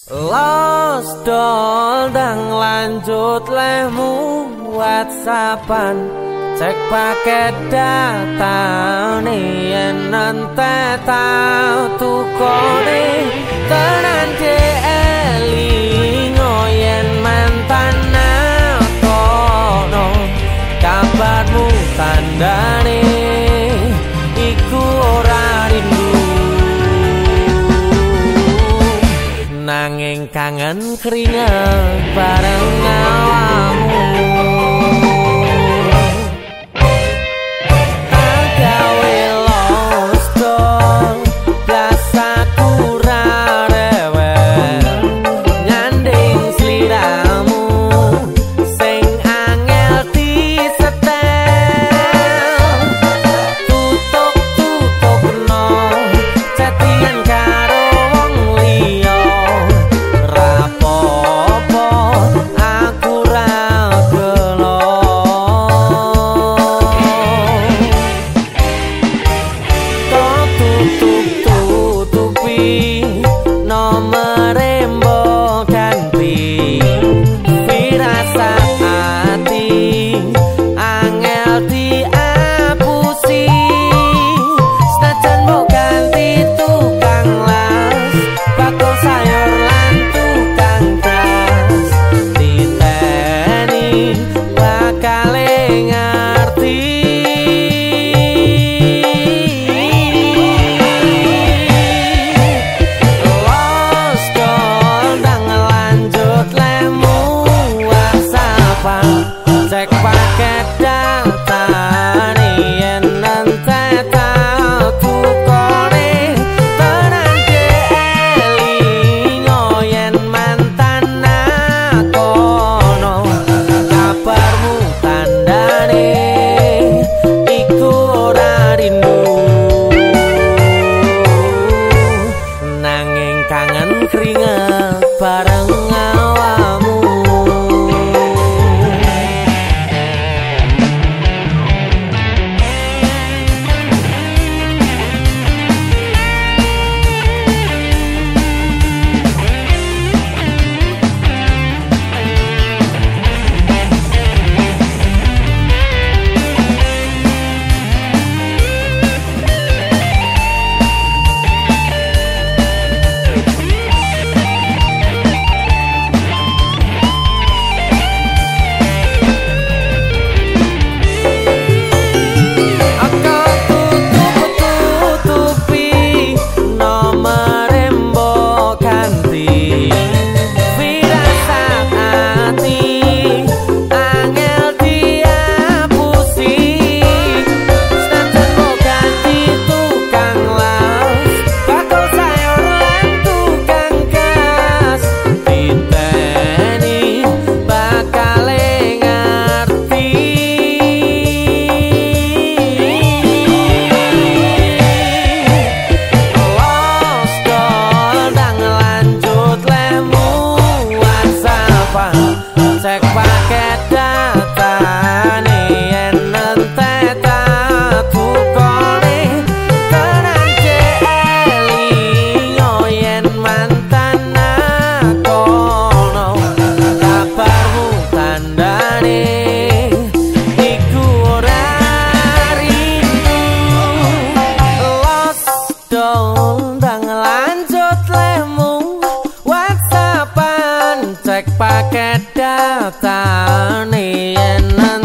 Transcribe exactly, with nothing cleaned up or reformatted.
Los dol dang lanjut lemu WhatsAppan cek paket data nih yen nante tau tukone tenan de elingo yen mantan kono kabarmu tandane iku ora rindu nanging kangen keringet bareng awakmu. Cek paket data nih yen nante tau tukone tenan de elingo yen mantan kono kabarmu tandane iku ora rindu nanging kangen keringet bareng awakmu. Cek paket data nih yen nante tau tukone tenan de elingo yen mantan kono kabarmu tandane iku ora rindu. Los dol ndang lanjut lemu WhatsAppan cek paket data nih yen